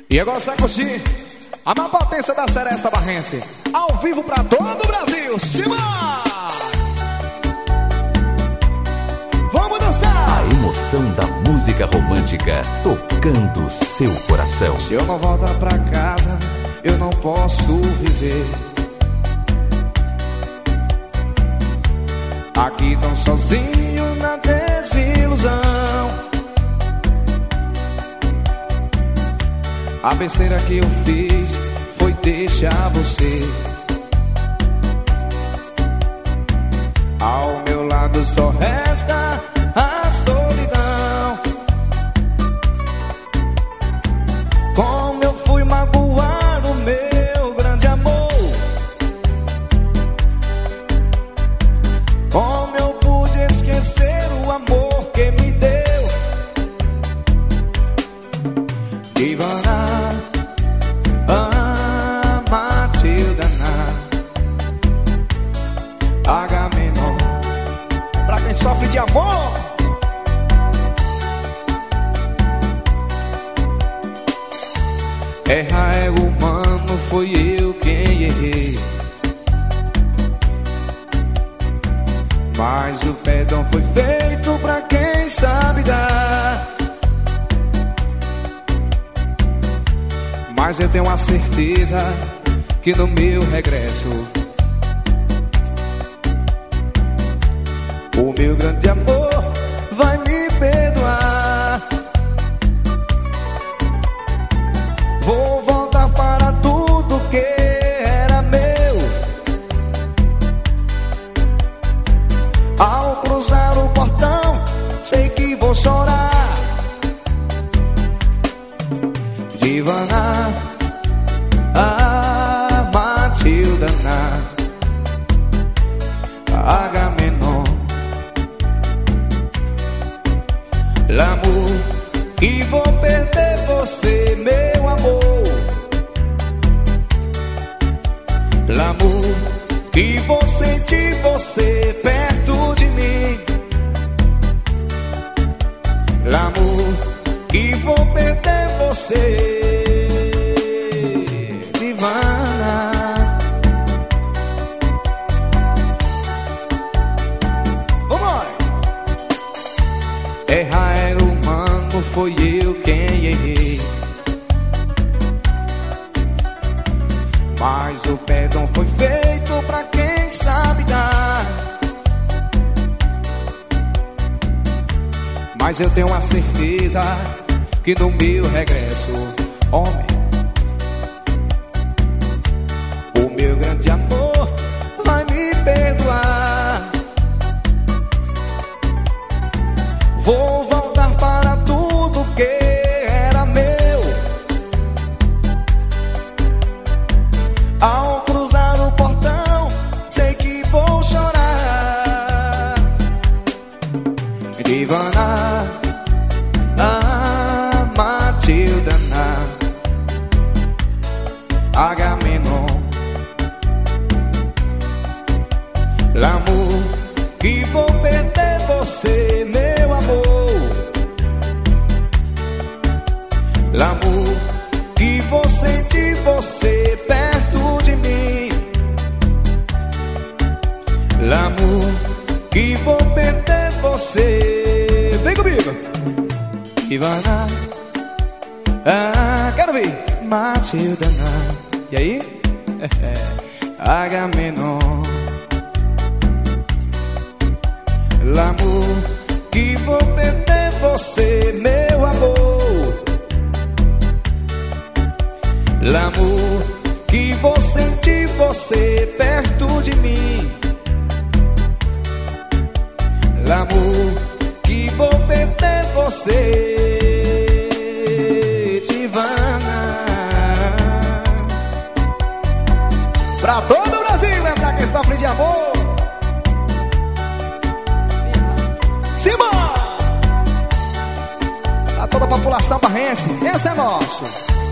E agora sai curtir a maior potência da Seresta Barrense, ao vivo pra todo o Brasil. Simão! Vamos dançar! A emoção da música romântica tocando seu coração. Se eu não voltar pra casa, eu não posso viver. Aqui tão sozinho na desilusão. A besteira que eu fiz foi deixar você. Ao meu lado só resta a solidão. Como eu fui magoar o meu grande amor. Como eu pude esquecer o amor que me deu. Ivana, Matilda, Agamenon. Pra quem sofre de amor, errar é humano, foi eu quem errei. Mas o perdão foi feito pra quem sabe dar. Mas eu tenho a certeza que no meu regresso o meu grande amor vai me perdoar. Vou voltar para tudo que era meu. Ao cruzar o portão, sei que vou chorar. Ivana, Matilda, Agamenon. L'amour, que vou perder você, meu amor. L'amour, que vou sentir você perto de mim. L'amour, que vou perder você. Errar era humano, foi eu quem errei. Mas o perdão foi feito pra quem sabe dar. Mas eu tenho a certeza que no meu regresso, homem, o meu grande amor vai me perdoar. Vou voltar para tudo que era meu. Ao cruzar o portão, sei que vou chorar. Ivana, Matilda, Agamenon. L'amour, que vou perder você, meu amor. L'amour, que vou sentir você perto de mim. L'amour, que vou perder você. Vem comigo. Ivana, quero ver. Matilda, e aí? Agamenon. L'amour, que vou perder você, meu amor. L'amour, que vou sentir você perto de mim. L'amour, que vou perder você. Ivana. Pra todo o Brasil, é pra quem sofre de amor. Simão! Pra toda a população barrense, esse é nosso.